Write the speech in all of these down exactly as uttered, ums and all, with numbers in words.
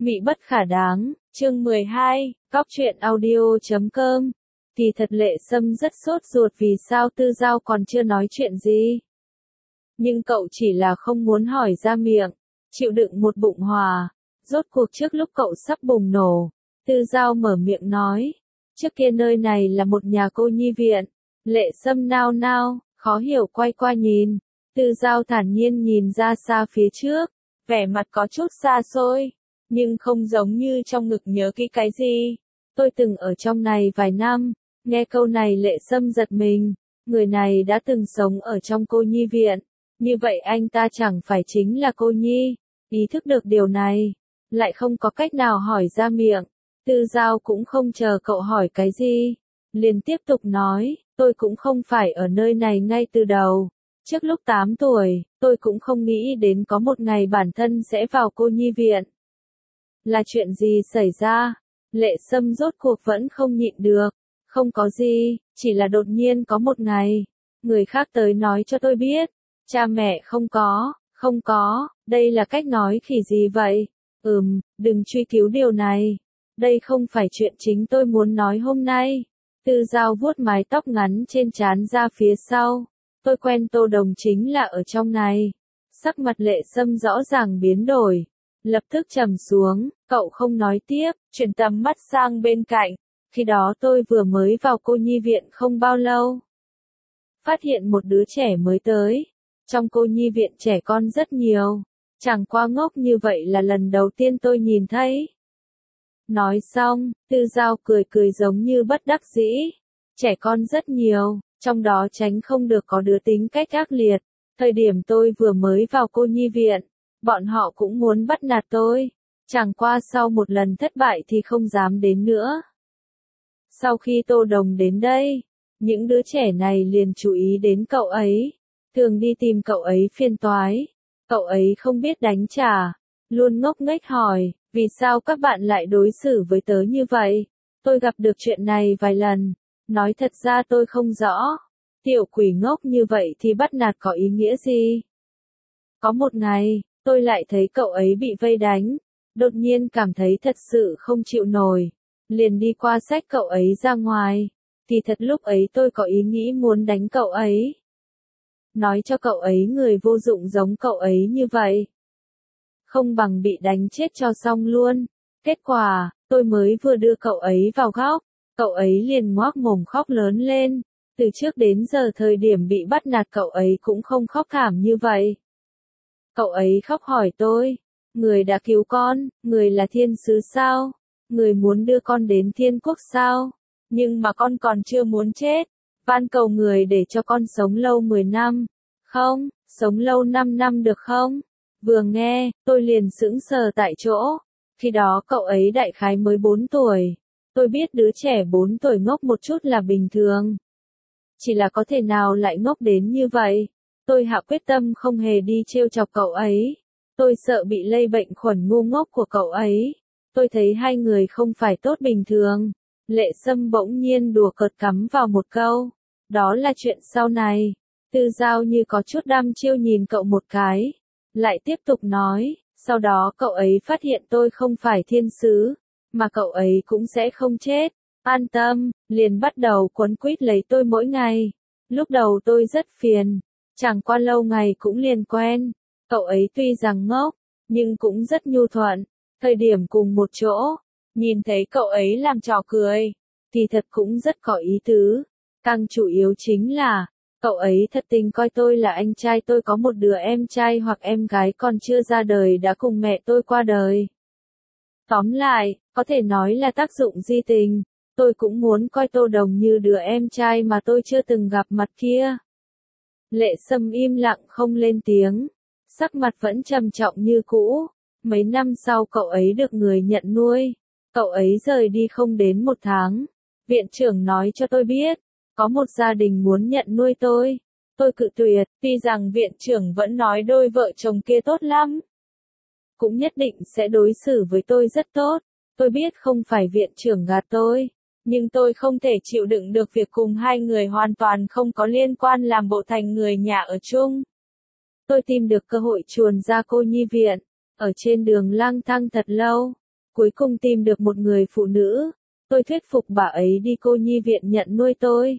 Mị bất khả đáng, chương mười hai, cóc truyện audio chấm com. Thì thật Lệ Sâm rất sốt ruột vì sao Tư Giao còn chưa nói chuyện gì. Nhưng cậu chỉ là không muốn hỏi ra miệng, chịu đựng một bụng hòa. Rốt cuộc trước lúc cậu sắp bùng nổ, Tư Giao mở miệng nói, trước kia nơi này là một nhà cô nhi viện. Lệ Sâm nao nao, khó hiểu quay qua nhìn. Tư Giao thản nhiên nhìn ra xa phía trước, vẻ mặt có chút xa xôi, nhưng không giống như trong ngực nhớ kỹ cái gì. Tôi từng ở trong này vài năm. Nghe câu này Lệ Sâm giật mình, người này đã từng sống ở trong cô nhi viện, như vậy anh ta chẳng phải chính là cô nhi. Ý thức được điều này, lại không có cách nào hỏi ra miệng. Tư Giao cũng không chờ cậu hỏi cái gì, liền tiếp tục nói, tôi cũng không phải ở nơi này ngay từ đầu. Trước lúc tám tuổi, tôi cũng không nghĩ đến có một ngày bản thân sẽ vào cô nhi viện. Là chuyện gì xảy ra? Lệ Sâm rốt cuộc vẫn không nhịn được. Không có gì, chỉ là đột nhiên có một ngày, người khác tới nói cho tôi biết. Cha mẹ không có, không có, đây là cách nói khỉ gì vậy? Ừm, đừng truy cứu điều này. Đây không phải chuyện chính tôi muốn nói hôm nay. Tư Giao vuốt mái tóc ngắn trên trán ra phía sau. Tôi quen Tô Đồng chính là ở trong này. Sắc mặt Lệ Sâm rõ ràng biến đổi. Lập tức trầm xuống, cậu không nói tiếp, chuyển tầm mắt sang bên cạnh. Khi đó tôi vừa mới vào cô nhi viện không bao lâu. Phát hiện một đứa trẻ mới tới. Trong cô nhi viện trẻ con rất nhiều. Chẳng qua ngốc như vậy là lần đầu tiên tôi nhìn thấy. Nói xong, Tư Giao cười cười giống như bất đắc dĩ. Trẻ con rất nhiều, trong đó tránh không được có đứa tính cách ác liệt. Thời điểm tôi vừa mới vào cô nhi viện, bọn họ cũng muốn bắt nạt tôi. Chẳng qua sau một lần thất bại thì không dám đến nữa. Sau khi Tô Đồng đến đây, những đứa trẻ này liền chú ý đến cậu ấy, thường đi tìm cậu ấy phiền toái. Cậu ấy không biết đánh trả, luôn ngốc nghếch hỏi, vì sao các bạn lại đối xử với tớ như vậy? Tôi gặp được chuyện này vài lần, nói thật ra tôi không rõ. Tiểu quỷ ngốc như vậy thì bắt nạt có ý nghĩa gì? Có một ngày, tôi lại thấy cậu ấy bị vây đánh, đột nhiên cảm thấy thật sự không chịu nổi. Liền đi qua xách cậu ấy ra ngoài, thì thật lúc ấy tôi có ý nghĩ muốn đánh cậu ấy. Nói cho cậu ấy người vô dụng giống cậu ấy như vậy. Không bằng bị đánh chết cho xong luôn. Kết quả, tôi mới vừa đưa cậu ấy vào góc, cậu ấy liền ngoác mồm khóc lớn lên. Từ trước đến giờ thời điểm bị bắt nạt cậu ấy cũng không khóc thảm như vậy. Cậu ấy khóc hỏi tôi, người đã cứu con, người là thiên sứ sao? Người muốn đưa con đến thiên quốc sao? Nhưng mà con còn chưa muốn chết. Van cầu người để cho con sống lâu mười năm. Không, sống lâu năm năm được không? Vừa nghe, tôi liền sững sờ tại chỗ. Khi đó cậu ấy đại khái mới bốn tuổi. Tôi biết đứa trẻ bốn tuổi ngốc một chút là bình thường. Chỉ là có thể nào lại ngốc đến như vậy? Tôi hạ quyết tâm không hề đi trêu chọc cậu ấy. Tôi sợ bị lây bệnh khuẩn ngu ngốc của cậu ấy. Tôi thấy hai người không phải tốt bình thường. Lệ Sâm bỗng nhiên đùa cợt cắm vào một câu. Đó là chuyện sau này. Tư Giao như có chút đăm chiêu nhìn cậu một cái. Lại tiếp tục nói. Sau đó cậu ấy phát hiện tôi không phải thiên sứ. Mà cậu ấy cũng sẽ không chết. An tâm, liền bắt đầu quấn quýt lấy tôi mỗi ngày. Lúc đầu tôi rất phiền. Chẳng qua lâu ngày cũng liền quen. Cậu ấy tuy rằng ngốc, nhưng cũng rất nhu thuận. Thời điểm cùng một chỗ, nhìn thấy cậu ấy làm trò cười, thì thật cũng rất có ý tứ. Càng chủ yếu chính là, cậu ấy thật tình coi tôi là anh trai. Tôi có một đứa em trai hoặc em gái còn chưa ra đời đã cùng mẹ tôi qua đời. Tóm lại, có thể nói là tác dụng di tình. Tôi cũng muốn coi Tô Đồng như đứa em trai mà tôi chưa từng gặp mặt kia. Lệ Sâm im lặng không lên tiếng, sắc mặt vẫn trầm trọng như cũ. Mấy năm sau cậu ấy được người nhận nuôi. Cậu ấy rời đi không đến một tháng. Viện trưởng nói cho tôi biết, có một gia đình muốn nhận nuôi tôi. Tôi cự tuyệt, tuy rằng viện trưởng vẫn nói đôi vợ chồng kia tốt lắm. Cũng nhất định sẽ đối xử với tôi rất tốt. Tôi biết không phải viện trưởng gạt tôi. Nhưng tôi không thể chịu đựng được việc cùng hai người hoàn toàn không có liên quan làm bộ thành người nhà ở chung. Tôi tìm được cơ hội chuồn ra cô nhi viện. Ở trên đường lang thang thật lâu, Cuối cùng tìm được một người phụ nữ, tôi thuyết phục bà ấy đi cô nhi viện nhận nuôi tôi.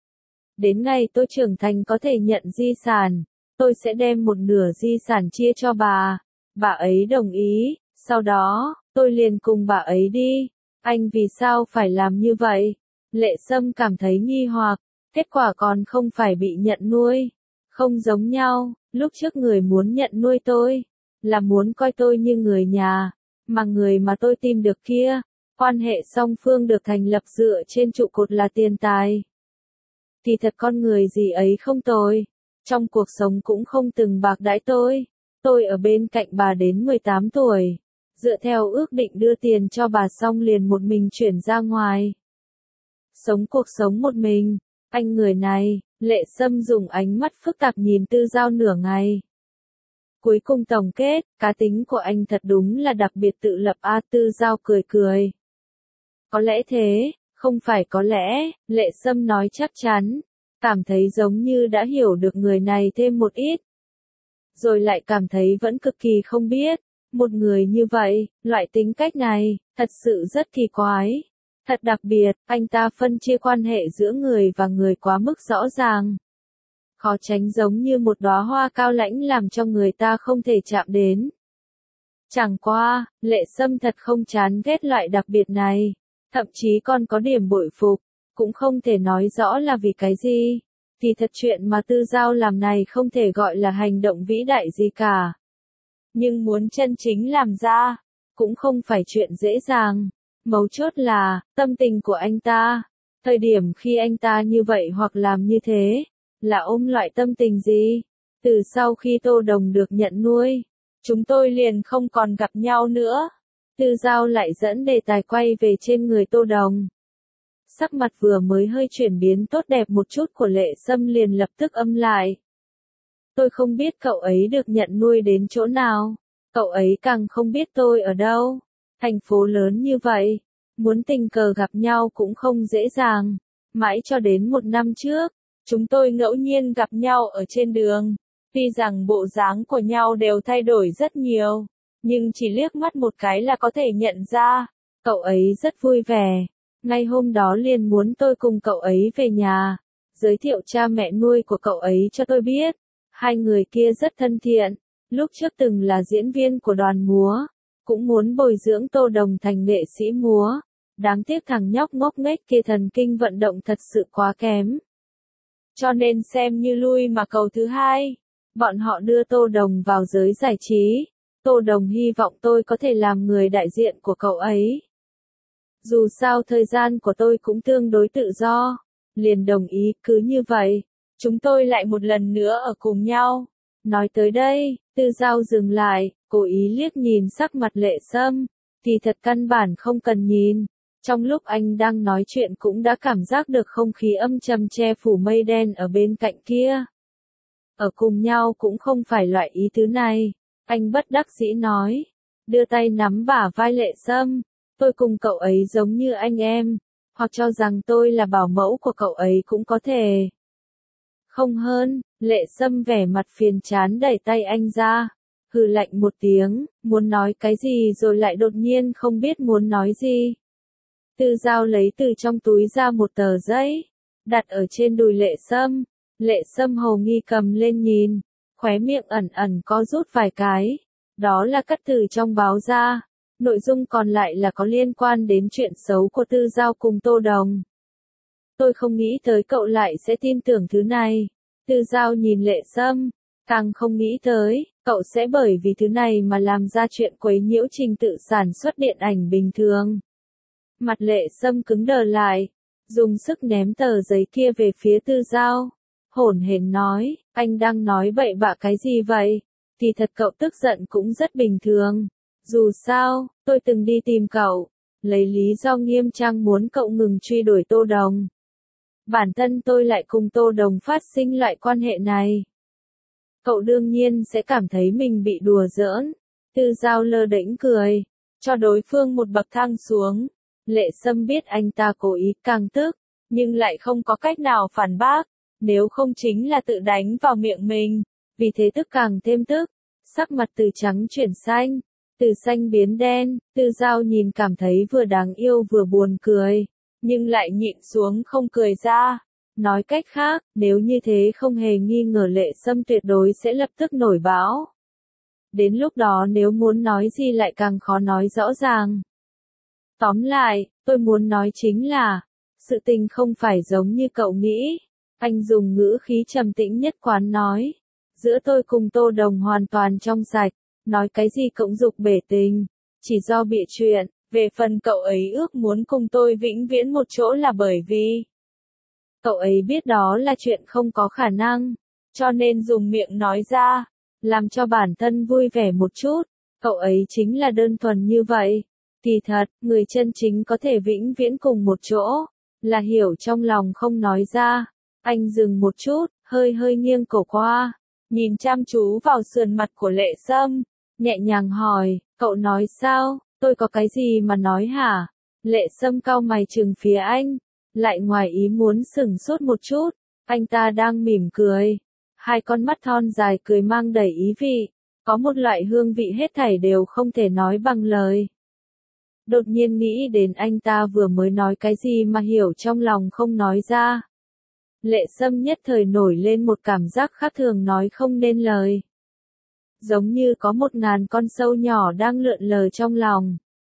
Đến ngày tôi trưởng thành có thể nhận di sản, tôi sẽ đem một nửa di sản chia cho bà. Bà ấy đồng ý, sau đó, tôi liền cùng bà ấy đi. Anh vì sao phải làm như vậy? Lệ Sâm cảm thấy nghi hoặc, kết quả còn không phải bị nhận nuôi. Không giống nhau, lúc trước người muốn nhận nuôi tôi, là muốn coi tôi như người nhà, mà người mà tôi tìm được kia, quan hệ song phương được thành lập dựa trên trụ cột là tiền tài. Thì thật con người gì ấy không tồi, trong cuộc sống cũng không từng bạc đãi tôi. Tôi ở bên cạnh bà đến mười tám tuổi, dựa theo ước định đưa tiền cho bà xong liền một mình chuyển ra ngoài. Sống cuộc sống một mình, anh người này, Lệ Sâm dùng ánh mắt phức tạp nhìn Tư Giao nửa ngày. Cuối cùng tổng kết, cá tính của anh thật đúng là đặc biệt tự lập a. À, Tư Giao cười cười. Có lẽ thế, không phải có lẽ, Lệ Sâm nói chắc chắn, cảm thấy giống như đã hiểu được người này thêm một ít. Rồi lại cảm thấy vẫn cực kỳ không biết, một người như vậy, loại tính cách này, thật sự rất kỳ quái. Thật đặc biệt, anh ta phân chia quan hệ giữa người và người quá mức rõ ràng. Khó tránh giống như một đóa hoa cao lãnh làm cho người ta không thể chạm đến. Chẳng qua, Lệ Sâm thật không chán ghét loại đặc biệt này, thậm chí còn có điểm bội phục, cũng không thể nói rõ là vì cái gì. Thì thật chuyện mà Tư Giao làm này không thể gọi là hành động vĩ đại gì cả. Nhưng muốn chân chính làm ra, cũng không phải chuyện dễ dàng. Mấu chốt là, tâm tình của anh ta. Thời điểm khi anh ta như vậy hoặc làm như thế, là ôm loại tâm tình gì? Từ sau khi Tô Đồng được nhận nuôi, chúng tôi liền không còn gặp nhau nữa. Tư Giao lại dẫn đề tài quay về trên người Tô Đồng. Sắc mặt vừa mới hơi chuyển biến tốt đẹp một chút của Lệ Sâm liền lập tức âm lại. Tôi không biết cậu ấy được nhận nuôi đến chỗ nào, cậu ấy càng không biết tôi ở đâu. Thành phố lớn như vậy, muốn tình cờ gặp nhau cũng không dễ dàng. Mãi cho đến một năm trước, chúng tôi ngẫu nhiên gặp nhau ở trên đường. Tuy rằng bộ dáng của nhau đều thay đổi rất nhiều, nhưng chỉ liếc mắt một cái là có thể nhận ra, cậu ấy rất vui vẻ. Ngay hôm đó liền muốn tôi cùng cậu ấy về nhà, giới thiệu cha mẹ nuôi của cậu ấy cho tôi biết. Hai người kia rất thân thiện, lúc trước từng là diễn viên của đoàn múa, cũng muốn bồi dưỡng Tô Đồng thành nghệ sĩ múa. Đáng tiếc thằng nhóc ngốc nghếch kia thần kinh vận động thật sự quá kém. Cho nên xem như lui mà cầu thứ hai. Bọn họ đưa Tô Đồng vào giới giải trí. Tô Đồng hy vọng tôi có thể làm người đại diện của cậu ấy. Dù sao thời gian của tôi cũng tương đối tự do. Liền đồng ý, cứ như vậy. Chúng tôi lại một lần nữa ở cùng nhau. Nói tới đây, Tư Giao dừng lại, cố ý liếc nhìn sắc mặt Lệ Sâm. Thì thật căn bản không cần nhìn. Trong lúc anh đang nói chuyện cũng đã cảm giác được không khí âm trầm che phủ mây đen ở bên cạnh kia. Ở cùng nhau cũng không phải loại ý tứ này. Anh bất đắc dĩ nói. Đưa tay nắm bả vai Lệ Sâm. Tôi cùng cậu ấy giống như anh em. Hoặc cho rằng tôi là bảo mẫu của cậu ấy cũng có thể. Không hơn, Lệ Sâm vẻ mặt phiền chán đẩy tay anh ra. Hừ lạnh một tiếng, muốn nói cái gì rồi lại đột nhiên không biết muốn nói gì. Tư Giao lấy từ trong túi ra một tờ giấy, đặt ở trên đùi Lệ Sâm. Lệ Sâm hầu nghi cầm lên nhìn, khóe miệng ẩn ẩn có rút vài cái. Đó là cắt từ trong báo ra, nội dung còn lại là có liên quan đến chuyện xấu của Tư Giao cùng Tô Đồng. Tôi không nghĩ tới cậu lại sẽ tin tưởng thứ này. Tư Giao nhìn Lệ Sâm, càng không nghĩ tới, cậu sẽ bởi vì thứ này mà làm ra chuyện quấy nhiễu trình tự sản xuất điện ảnh bình thường. Mặt Lệ Sâm cứng đờ lại, dùng sức ném tờ giấy kia về phía Tư Giao. Hổn hển nói, anh đang nói bậy bạ cái gì vậy? Thì thật cậu tức giận cũng rất bình thường. Dù sao, tôi từng đi tìm cậu, lấy lý do nghiêm trang muốn cậu ngừng truy đuổi Tô Đồng. Bản thân tôi lại cùng Tô Đồng phát sinh loại quan hệ này. Cậu đương nhiên sẽ cảm thấy mình bị đùa giỡn. Tư Giao lơ đễnh cười, cho đối phương một bậc thang xuống. Lệ Sâm biết anh ta cố ý càng tức, nhưng lại không có cách nào phản bác, nếu không chính là tự đánh vào miệng mình, vì thế tức càng thêm tức, sắc mặt từ trắng chuyển xanh. từ xanh biến đen, Tư Giao nhìn cảm thấy vừa đáng yêu vừa buồn cười, nhưng lại nhịn xuống không cười ra. Nói cách khác, nếu như thế không hề nghi ngờ Lệ Sâm tuyệt đối sẽ lập tức nổi báo. Đến lúc đó nếu muốn nói gì lại càng khó nói rõ ràng. Tóm lại, tôi muốn nói chính là, sự tình không phải giống như cậu nghĩ. Anh dùng ngữ khí trầm tĩnh nhất quán nói. Giữa tôi cùng Tô Đồng hoàn toàn trong sạch, nói cái gì cũng dục bể tình, chỉ do bịa chuyện. Về phần cậu ấy ước muốn cùng tôi vĩnh viễn một chỗ là bởi vì cậu ấy biết đó là chuyện không có khả năng, cho nên dùng miệng nói ra, làm cho bản thân vui vẻ một chút. Cậu ấy chính là đơn thuần như vậy. Kỳ thật, người chân chính có thể vĩnh viễn cùng một chỗ, là hiểu trong lòng không nói ra. Anh dừng một chút, hơi hơi nghiêng cổ qua, nhìn chăm chú vào sườn mặt của Lệ Sâm, nhẹ nhàng hỏi, cậu nói sao, tôi có cái gì mà nói hả? Lệ Sâm cau mày trừng phía anh, lại ngoài ý muốn sửng sốt một chút, anh ta đang mỉm cười. Hai con mắt thon dài cười mang đầy ý vị, có một loại hương vị hết thảy đều không thể nói bằng lời. Đột nhiên nghĩ đến anh ta vừa mới nói cái gì mà hiểu trong lòng không nói ra. Lệ Sâm nhất thời nổi lên một cảm giác khác thường nói không nên lời. Giống như có một ngàn con sâu nhỏ đang lượn lờ trong lòng.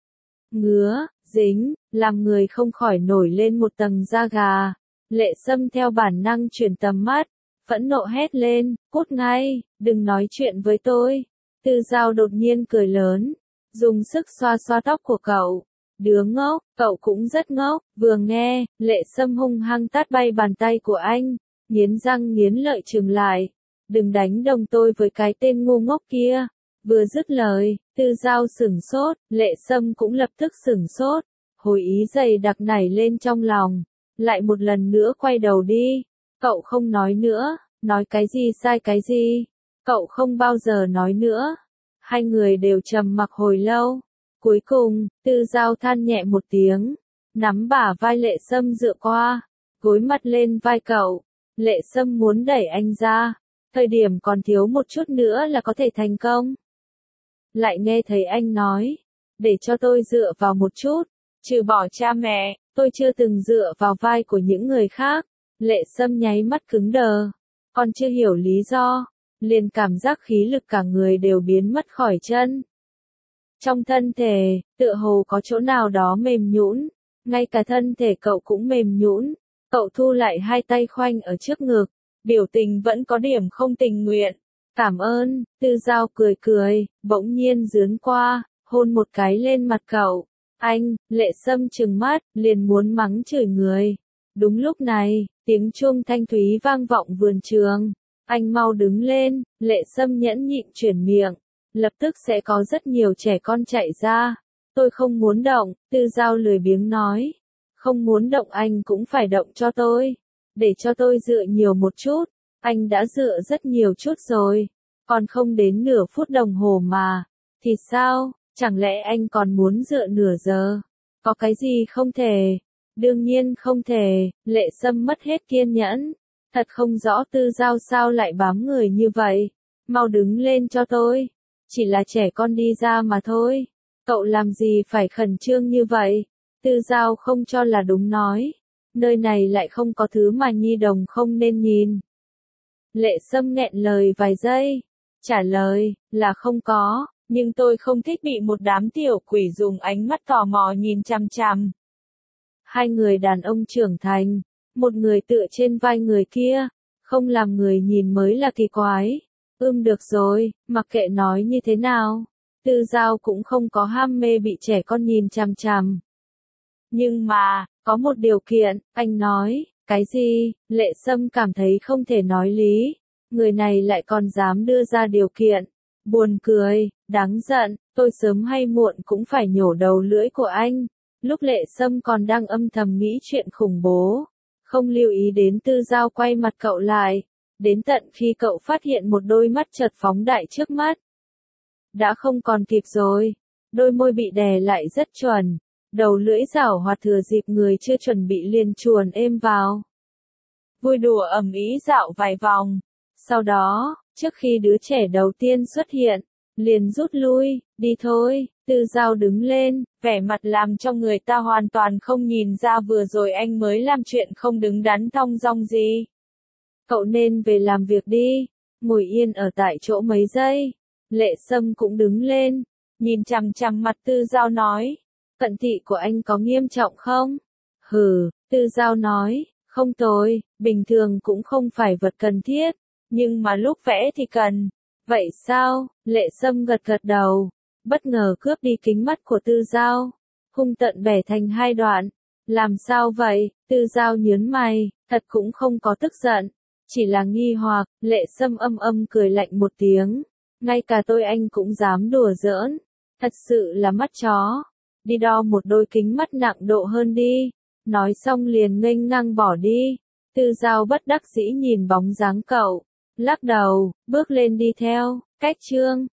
Ngứa, dính, làm người không khỏi nổi lên một tầng da gà. Lệ Sâm theo bản năng chuyển tầm mắt, phẫn nộ hét lên, cút ngay, đừng nói chuyện với tôi. Tư Giao đột nhiên cười lớn, dùng sức xoa xoa tóc của cậu. Đứa ngốc, cậu cũng rất ngốc. Vừa nghe, Lệ Sâm hung hăng tát bay bàn tay của anh, nghiến răng nghiến lợi trừng lại. Đừng đánh đồng tôi với cái tên ngu ngốc kia. Vừa dứt lời, Tư Giao sửng sốt, Lệ Sâm cũng lập tức sửng sốt. Hồi ý dày đặc nảy lên trong lòng, lại một lần nữa quay đầu đi. Cậu không nói nữa, nói cái gì sai cái gì, cậu không bao giờ nói nữa. Hai người đều trầm mặc hồi lâu. Cuối cùng, Tư Giao than nhẹ một tiếng, nắm bả vai Lệ Sâm dựa qua, gối mặt lên vai cậu. Lệ Sâm muốn đẩy anh ra, thời điểm còn thiếu một chút nữa là có thể thành công. Lại nghe thấy anh nói, để cho tôi dựa vào một chút, trừ bỏ cha mẹ, tôi chưa từng dựa vào vai của những người khác. Lệ Sâm nháy mắt cứng đờ, còn chưa hiểu lý do, liền cảm giác khí lực cả người đều biến mất khỏi chân. Trong thân thể, tựa hồ có chỗ nào đó mềm nhũn, ngay cả thân thể cậu cũng mềm nhũn. Cậu thu lại hai tay khoanh ở trước ngực, biểu tình vẫn có điểm không tình nguyện. Cảm ơn, Tư Giao cười cười, bỗng nhiên dướn qua, hôn một cái lên mặt cậu. Anh, Lệ Sâm trừng mắt, liền muốn mắng chửi người. Đúng lúc này, tiếng chuông thanh thúy vang vọng vườn trường. Anh mau đứng lên, Lệ Sâm nhẫn nhịn chuyển miệng. Lập tức sẽ có rất nhiều trẻ con chạy ra. Tôi không muốn động, Tư Giao lười biếng nói. Không muốn động anh cũng phải động cho tôi. Để cho tôi dựa nhiều một chút. Anh đã dựa rất nhiều chút rồi. Còn không đến nửa phút đồng hồ mà. Thì sao, chẳng lẽ anh còn muốn dựa nửa giờ? Có cái gì không thể? Đương nhiên không thể. Lệ Sâm mất hết kiên nhẫn. Thật không rõ Tư Giao sao lại bám người như vậy. Mau đứng lên cho tôi. Chỉ là trẻ con đi ra mà thôi. Cậu làm gì phải khẩn trương như vậy? Tư Giao không cho là đúng nói. Nơi này lại không có thứ mà nhi đồng không nên nhìn. Lệ Sâm nghẹn lời vài giây. Trả lời, là không có, nhưng tôi không thích bị một đám tiểu quỷ dùng ánh mắt tò mò nhìn chằm chằm. Hai người đàn ông trưởng thành, một người tựa trên vai người kia, không làm người nhìn mới là kỳ quái. Ưm được rồi, mặc kệ nói như thế nào, Tư Giao cũng không có ham mê bị trẻ con nhìn chằm chằm. Nhưng mà, có một điều kiện, anh nói, cái gì? Lệ Sâm cảm thấy không thể nói lý. Người này lại còn dám đưa ra điều kiện. Buồn cười, đáng giận, tôi sớm hay muộn cũng phải nhổ đầu lưỡi của anh. Lúc Lệ Sâm còn đang âm thầm nghĩ chuyện khủng bố, không lưu ý đến Tư Giao quay mặt cậu lại. Đến tận khi cậu phát hiện một đôi mắt chợt phóng đại trước mắt. Đã không còn kịp rồi. Đôi môi bị đè lại rất chuẩn. Đầu lưỡi giảo hoạt thừa dịp người chưa chuẩn bị liền chuồn êm vào. Vui đùa ầm ĩ dạo vài vòng. Sau đó, trước khi đứa trẻ đầu tiên xuất hiện, liền rút lui, đi thôi, Tư Giao đứng lên, vẻ mặt làm cho người ta hoàn toàn không nhìn ra vừa rồi anh mới làm chuyện không đứng đắn thong dong gì. Cậu nên về làm việc đi, ngồi yên ở tại chỗ mấy giây. Lệ Sâm cũng đứng lên, nhìn chằm chằm mặt Tư Giao nói, cận thị của anh có nghiêm trọng không? Hừ, Tư Giao nói, không tồi, bình thường cũng không phải vật cần thiết, nhưng mà lúc vẽ thì cần. Vậy sao? Lệ Sâm gật gật đầu, bất ngờ cướp đi kính mắt của Tư Giao, hung tận bẻ thành hai đoạn. Làm sao vậy? Tư Giao nhớn mày, thật cũng không có tức giận, chỉ là nghi hoặc. Lệ Sâm âm âm cười lạnh một tiếng, ngay cả tôi anh cũng dám đùa giỡn, thật sự là mắt chó. Đi đo một đôi kính mắt nặng độ hơn đi. Nói xong liền nghênh ngang bỏ đi. Tư Giao bất đắc dĩ nhìn bóng dáng cậu, lắc đầu, bước lên đi theo. Cách chương